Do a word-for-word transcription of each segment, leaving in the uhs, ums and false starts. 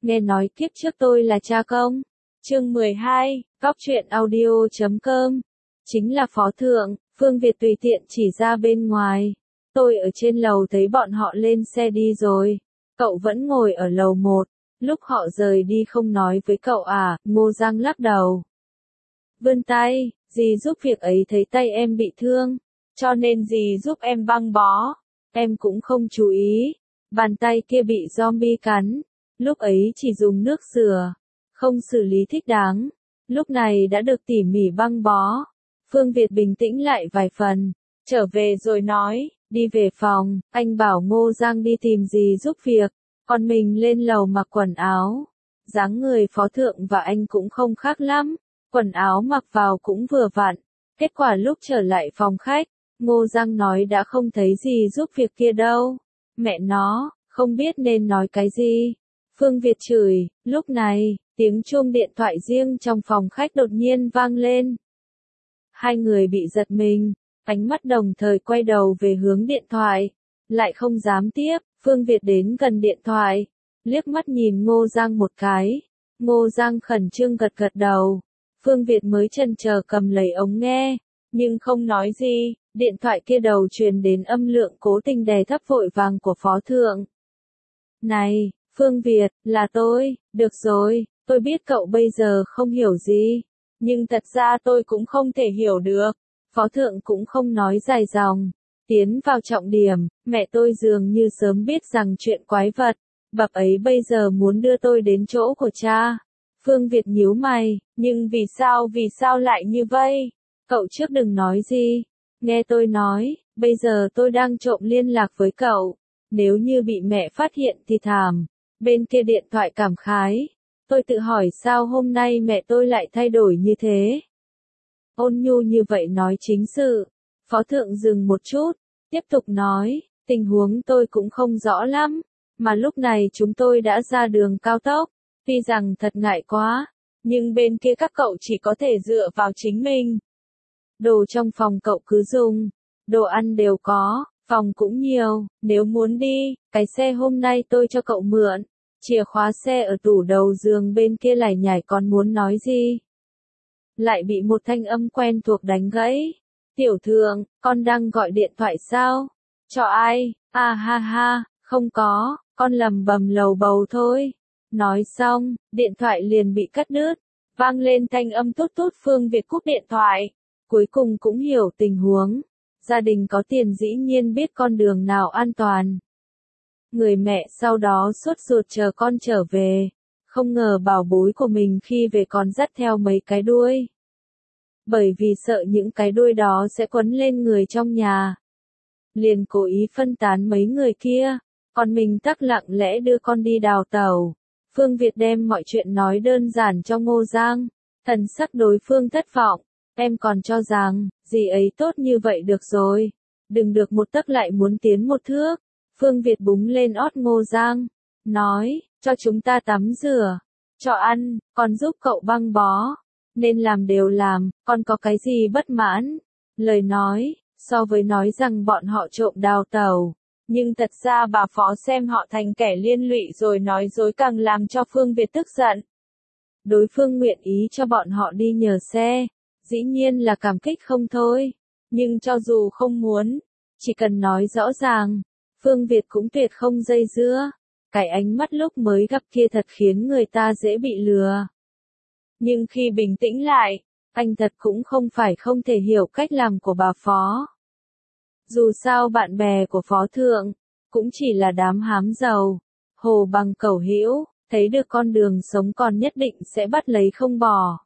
nghe nói kiếp trước tôi là cha công. Chương mười hai, Góc truyện audio chấm com. Chính là phó thượng, Phương Việt tùy tiện chỉ ra bên ngoài. Tôi ở trên lầu thấy bọn họ lên xe đi rồi. Cậu vẫn ngồi ở lầu một. Lúc họ rời đi không nói với cậu à, Ngô Giang lắc đầu. Vươn tay, dì giúp việc ấy thấy tay em bị thương. Cho nên dì giúp em băng bó. Em cũng không chú ý. Bàn tay kia bị zombie cắn. Lúc ấy chỉ dùng nước rửa. Không xử lý thích đáng. Lúc này đã được tỉ mỉ băng bó. Phương Việt bình tĩnh lại vài phần. Trở về rồi nói, đi về phòng, anh bảo Ngô Giang đi tìm dì giúp việc. Còn mình lên lầu mặc quần áo. Dáng người phó thượng và anh cũng không khác lắm. Quần áo mặc vào cũng vừa vặn. Kết quả lúc trở lại phòng khách, Ngô Giang nói đã không thấy gì giúp việc kia đâu. Mẹ nó, không biết nên nói cái gì. Phương Việt chửi, lúc này, tiếng chuông điện thoại riêng trong phòng khách đột nhiên vang lên. Hai người bị giật mình, ánh mắt đồng thời quay đầu về hướng điện thoại. Lại không dám tiếp, Phương Việt đến gần điện thoại, liếc mắt nhìn Ngô Giang một cái. Ngô Giang khẩn trương gật gật đầu. Phương Việt mới chần chờ cầm lấy ống nghe, nhưng không nói gì. Điện thoại kia đầu truyền đến âm lượng cố tình đè thấp vội vàng của phó thượng. Này, Phương Việt, là tôi, được rồi, tôi biết cậu bây giờ không hiểu gì, nhưng thật ra tôi cũng không thể hiểu được. Phó thượng cũng không nói dài dòng, tiến vào trọng điểm, mẹ tôi dường như sớm biết rằng chuyện quái vật, bập ấy bây giờ muốn đưa tôi đến chỗ của cha. Phương Việt nhíu mày, nhưng vì sao vì sao lại như vậy? Cậu trước đừng nói gì. Nghe tôi nói, bây giờ tôi đang trộm liên lạc với cậu. Nếu như bị mẹ phát hiện thì thảm. Bên kia điện thoại cảm khái. Tôi tự hỏi sao hôm nay mẹ tôi lại thay đổi như thế. Ôn nhu như vậy nói chính sự. Phó thượng dừng một chút. Tiếp tục nói, tình huống tôi cũng không rõ lắm. Mà lúc này chúng tôi đã ra đường cao tốc. Tuy rằng thật ngại quá. Nhưng bên kia các cậu chỉ có thể dựa vào chính mình. Đồ trong phòng cậu cứ dùng, đồ ăn đều có, phòng cũng nhiều, nếu muốn đi, cái xe hôm nay tôi cho cậu mượn, chìa khóa xe ở tủ đầu giường bên kia lải nhải còn muốn nói gì. Lại bị một thanh âm quen thuộc đánh gãy. Tiểu Thượng, con đang gọi điện thoại sao? Cho ai? À ha ha, không có, con lầm bầm lầu bầu thôi. Nói xong, điện thoại liền bị cắt đứt, vang lên thanh âm tút tút. Phương Việt cúp điện thoại. Cuối cùng cũng hiểu tình huống. Gia đình có tiền dĩ nhiên biết con đường nào an toàn. Người mẹ sau đó sốt ruột chờ con trở về. Không ngờ bảo bối của mình khi về còn dắt theo mấy cái đuôi. Bởi vì sợ những cái đuôi đó sẽ quấn lên người trong nhà. Liền cố ý phân tán mấy người kia. Còn mình tắc lặng lẽ đưa con đi đào tàu. Phương Việt đem mọi chuyện nói đơn giản cho Ngô Giang. Thần sắc đối phương thất vọng. Em còn cho rằng, dì ấy tốt như vậy được rồi. Đừng được một tấc lại muốn tiến một thước. Phương Việt búng lên ót Ngô Giang. Nói, cho chúng ta tắm rửa. Cho ăn, còn giúp cậu băng bó. Nên làm đều làm, còn có cái gì bất mãn. Lời nói, so với nói rằng bọn họ trộm đào tàu. Nhưng thật ra bà phó xem họ thành kẻ liên lụy rồi nói dối càng làm cho Phương Việt tức giận. Đối phương nguyện ý cho bọn họ đi nhờ xe. Dĩ nhiên là cảm kích không thôi. Nhưng cho dù không muốn, chỉ cần nói rõ ràng, Phương Việt cũng tuyệt không dây dưa. Cái ánh mắt lúc mới gặp kia thật khiến người ta dễ bị lừa. Nhưng khi bình tĩnh lại, anh thật cũng không phải không thể hiểu cách làm của bà phó. Dù sao bạn bè của phó thượng, cũng chỉ là đám hám giàu, hồ bằng cẩu hữu, thấy được con đường sống còn nhất định sẽ bắt lấy không bỏ.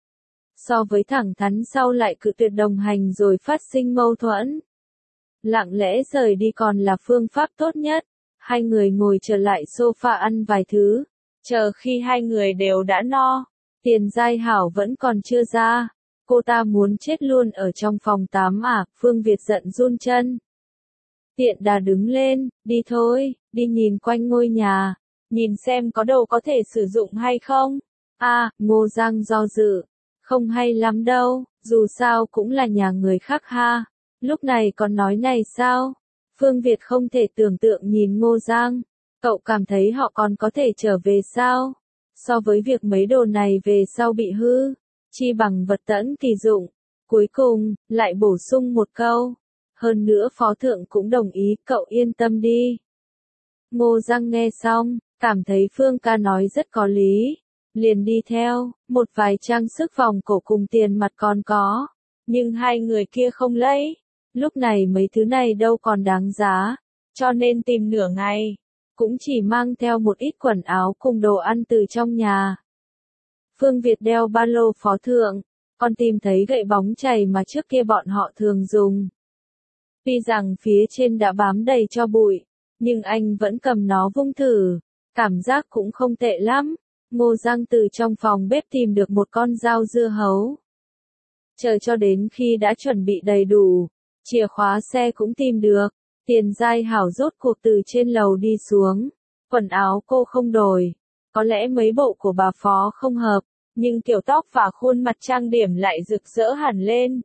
So với thẳng thắn sau lại cự tuyệt đồng hành rồi phát sinh mâu thuẫn. Lặng lẽ rời đi còn là phương pháp tốt nhất. Hai người ngồi trở lại sofa ăn vài thứ. Chờ khi hai người đều đã no. Tiền Giai Hảo vẫn còn chưa ra. Cô ta muốn chết luôn ở trong phòng tắm à, Phương Việt giận run chân. Tiện đà đứng lên, đi thôi, đi nhìn quanh ngôi nhà. Nhìn xem có đồ có thể sử dụng hay không. À, Ngô Giang do dự. Không hay lắm đâu, dù sao cũng là nhà người khác ha. Lúc này còn nói này sao? Phương Việt không thể tưởng tượng nhìn Ngô Giang. Cậu cảm thấy họ còn có thể trở về sao? So với việc mấy đồ này về sau bị hư, chi bằng vật tẫn kỳ dụng. Cuối cùng, lại bổ sung một câu. Hơn nữa phó thượng cũng đồng ý, cậu yên tâm đi. Ngô Giang nghe xong, cảm thấy Phương ca nói rất có lý. Liền đi theo, một vài trang sức vòng cổ cùng tiền mặt còn có. Nhưng hai người kia không lấy. Lúc này mấy thứ này đâu còn đáng giá. Cho nên tìm nửa ngày. Cũng chỉ mang theo một ít quần áo cùng đồ ăn từ trong nhà. Phương Việt đeo ba lô phó thượng. Còn tìm thấy gậy bóng chày mà trước kia bọn họ thường dùng. Tuy rằng phía trên đã bám đầy tro bụi. Nhưng anh vẫn cầm nó vung thử. Cảm giác cũng không tệ lắm. Ngô Giang từ trong phòng bếp tìm được một con dao dưa hấu. Chờ cho đến khi đã chuẩn bị đầy đủ, chìa khóa xe cũng tìm được, Tiền Giai Hảo rốt cuộc từ trên lầu đi xuống. Quần áo cô không đổi, có lẽ mấy bộ của bà Phó không hợp, nhưng kiểu tóc và khuôn mặt trang điểm lại rực rỡ hẳn lên.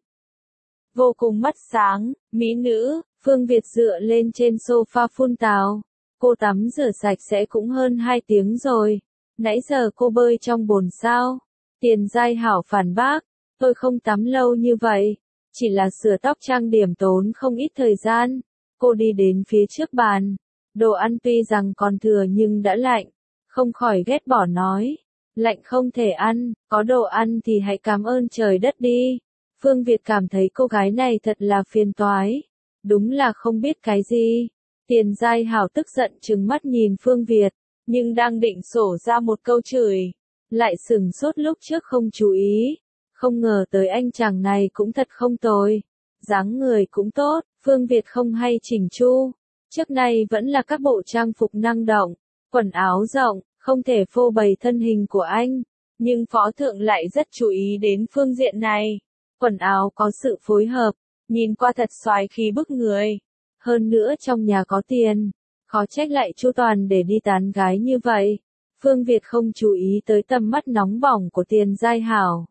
Vô cùng mắt sáng, mỹ nữ, Phương Việt dựa lên trên sofa phun tào. Cô tắm rửa sạch sẽ cũng hơn hai tiếng rồi. Nãy giờ cô bơi trong bồn sao? Tiền Giai Hảo phản bác, tôi không tắm lâu như vậy, chỉ là sửa tóc trang điểm tốn không ít thời gian. Cô đi đến phía trước bàn, đồ ăn tuy rằng còn thừa nhưng đã lạnh, không khỏi ghét bỏ nói, lạnh không thể ăn, có đồ ăn thì hãy cảm ơn trời đất đi. Phương Việt cảm thấy cô gái này thật là phiền toái, đúng là không biết cái gì. Tiền Giai Hảo tức giận trừng mắt nhìn Phương Việt, nhưng đang định sổ ra một câu chửi, lại sửng sốt lúc trước không chú ý, không ngờ tới anh chàng này cũng thật không tồi, dáng người cũng tốt. Phương Việt không hay chỉnh chu, trước nay vẫn là các bộ trang phục năng động, quần áo rộng, không thể phô bày thân hình của anh, nhưng phó thượng lại rất chú ý đến phương diện này. Quần áo có sự phối hợp, nhìn qua thật xoái khí bức người, hơn nữa trong nhà có tiền, khó trách lại chu toàn để đi tán gái như vậy. Phương Việt không chú ý tới tầm mắt nóng bỏng của Tiền Giai Hảo.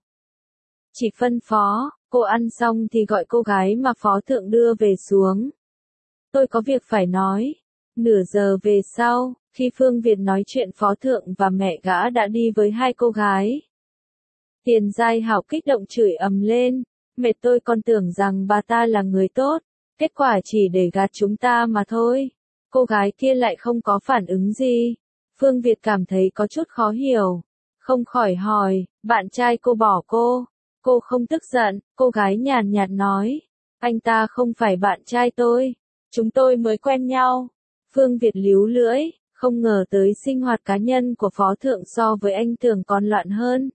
Chỉ phân phó, cô ăn xong thì gọi cô gái mà phó thượng đưa về xuống. Tôi có việc phải nói. Nửa giờ về sau, khi Phương Việt nói chuyện phó thượng và mẹ gã đã đi với hai cô gái. Tiền Giai Hảo kích động chửi ầm lên, mẹ tôi còn tưởng rằng bà ta là người tốt, kết quả chỉ để gạt chúng ta mà thôi. Cô gái kia lại không có phản ứng gì. Phương Việt cảm thấy có chút khó hiểu, không khỏi hỏi, bạn trai cô bỏ cô. Cô không tức giận, cô gái nhàn nhạt nói, anh ta không phải bạn trai tôi, chúng tôi mới quen nhau. Phương Việt líu lưỡi, không ngờ tới sinh hoạt cá nhân của phó thượng so với anh tưởng còn loạn hơn.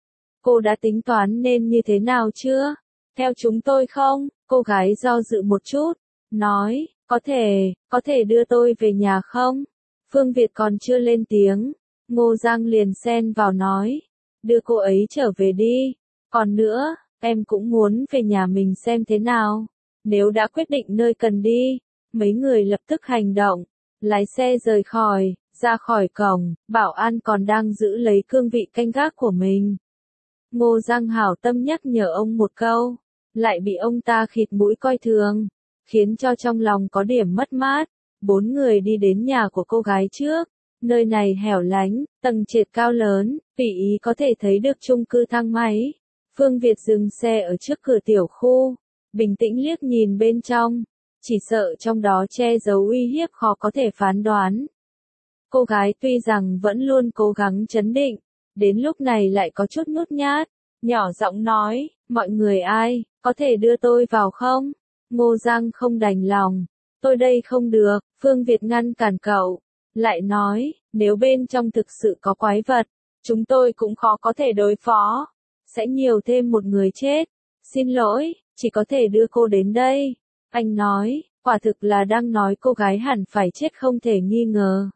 Cô đã tính toán nên như thế nào chưa? Theo chúng tôi không? Cô gái do dự một chút, nói, có thể, có thể đưa tôi về nhà không? Phương Việt còn chưa lên tiếng, Ngô Giang liền xen vào nói, đưa cô ấy trở về đi. Còn nữa, em cũng muốn về nhà mình xem thế nào. Nếu đã quyết định nơi cần đi, mấy người lập tức hành động, lái xe rời khỏi, ra khỏi cổng, bảo an còn đang giữ lấy cương vị canh gác của mình. Ngô Giang hảo tâm nhắc nhở ông một câu, lại bị ông ta khịt mũi coi thường, khiến cho trong lòng có điểm mất mát. Bốn người đi đến nhà của cô gái trước, nơi này hẻo lánh, tầng trệt cao lớn, tùy ý có thể thấy được chung cư thang máy. Phương Việt dừng xe ở trước cửa tiểu khu, bình tĩnh liếc nhìn bên trong, chỉ sợ trong đó che giấu uy hiếp khó có thể phán đoán. Cô gái tuy rằng vẫn luôn cố gắng trấn định, đến lúc này lại có chút nhút nhát, nhỏ giọng nói, mọi người ai, có thể đưa tôi vào không? Ngô Giang không đành lòng, tôi đây không được. Phương Việt ngăn cản cậu, lại nói, nếu bên trong thực sự có quái vật, chúng tôi cũng khó có thể đối phó. Sẽ nhiều thêm một người chết. Xin lỗi, chỉ có thể đưa cô đến đây. Anh nói, quả thực là đang nói cô gái hẳn phải chết không thể nghi ngờ.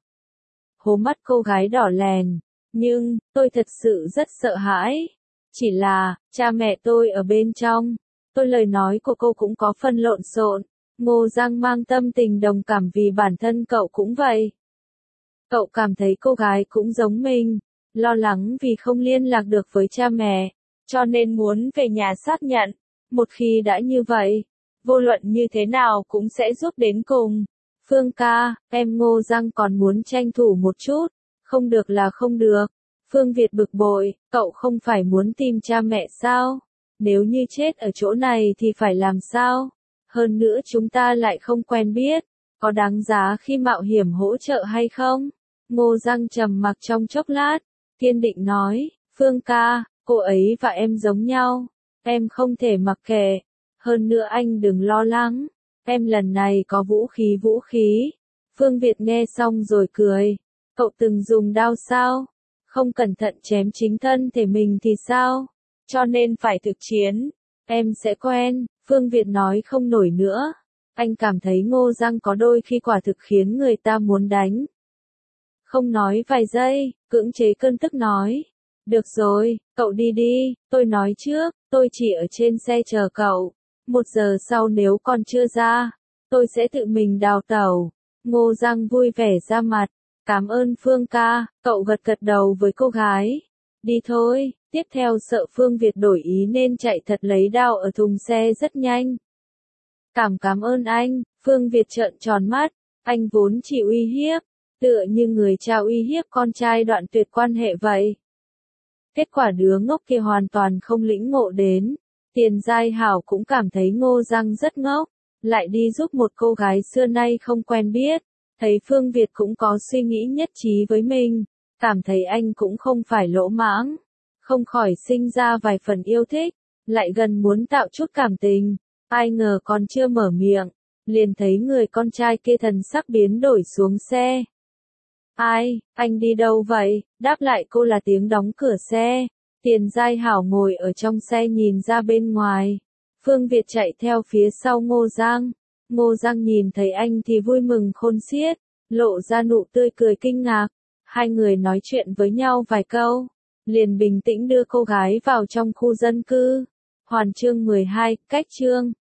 Hố mắt cô gái đỏ lèn. Nhưng, tôi thật sự rất sợ hãi. Chỉ là, cha mẹ tôi ở bên trong. Tôi lời nói của cô cũng có phần lộn xộn. Ngô Giang mang tâm tình đồng cảm vì bản thân cậu cũng vậy. Cậu cảm thấy cô gái cũng giống mình. Lo lắng vì không liên lạc được với cha mẹ. Cho nên muốn về nhà xác nhận, một khi đã như vậy, vô luận như thế nào cũng sẽ giúp đến cùng. Phương ca, em Ngô Giang còn muốn tranh thủ một chút. Không được là không được. Phương Việt bực bội, cậu không phải muốn tìm cha mẹ sao? Nếu như chết ở chỗ này thì phải làm sao? Hơn nữa chúng ta lại không quen biết. Có đáng giá khi mạo hiểm hỗ trợ hay không? Ngô Giang trầm mặc trong chốc lát, kiên định nói, Phương ca, cô ấy và em giống nhau. Em không thể mặc kệ. Hơn nữa anh đừng lo lắng. Em lần này có vũ khí vũ khí. Phương Việt nghe xong rồi cười. Cậu từng dùng đao sao? Không cẩn thận chém chính thân thể mình thì sao? Cho nên phải thực chiến. Em sẽ quen. Phương Việt nói không nổi nữa. Anh cảm thấy Ngô Giang có đôi khi quả thực khiến người ta muốn đánh. Không nói vài giây, cưỡng chế cơn tức nói. Được rồi, cậu đi đi, tôi nói trước, tôi chỉ ở trên xe chờ cậu. Một giờ sau nếu còn chưa ra, tôi sẽ tự mình đào tẩu. Ngô Giang vui vẻ ra mặt. Cảm ơn Phương ca, cậu gật gật đầu với cô gái. Đi thôi, tiếp theo sợ Phương Việt đổi ý nên chạy thật lấy đao ở thùng xe rất nhanh. Cảm cảm ơn anh, Phương Việt trợn tròn mắt, anh vốn chỉ uy hiếp, tựa như người cha uy hiếp con trai đoạn tuyệt quan hệ vậy. Kết quả đứa ngốc kia hoàn toàn không lĩnh ngộ đến. Tiền Giai Hảo cũng cảm thấy Ngô Giang rất ngốc, lại đi giúp một cô gái xưa nay không quen biết. Thấy Phương Việt cũng có suy nghĩ nhất trí với mình, cảm thấy anh cũng không phải lỗ mãng, không khỏi sinh ra vài phần yêu thích, lại gần muốn tạo chút cảm tình. Ai ngờ còn chưa mở miệng, liền thấy người con trai kia thần sắc biến đổi xuống xe. Ai, anh đi đâu vậy? Đáp lại cô là tiếng đóng cửa xe. Tiền Giai Hảo ngồi ở trong xe nhìn ra bên ngoài. Phương Việt chạy theo phía sau Ngô Giang. Ngô Giang nhìn thấy anh thì vui mừng khôn xiết, lộ ra nụ tươi cười kinh ngạc. Hai người nói chuyện với nhau vài câu, liền bình tĩnh đưa cô gái vào trong khu dân cư. Hoàn chương mười hai, cách chương.